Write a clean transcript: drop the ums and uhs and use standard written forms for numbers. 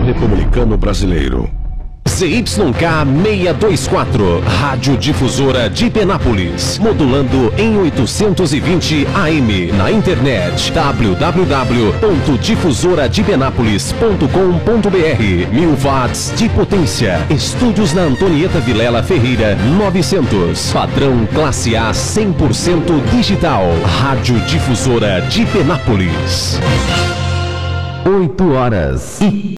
Republicano Brasileiro. ZYK 624, Rádio Difusora de Penápolis, modulando em 820 AM, na internet www.difusoradepenápolis.com.br. 1000 watts de potência, estúdios na Antonieta Vilela Ferreira 900, padrão classe A 100% digital. Rádio Difusora de Penápolis. 8 horas e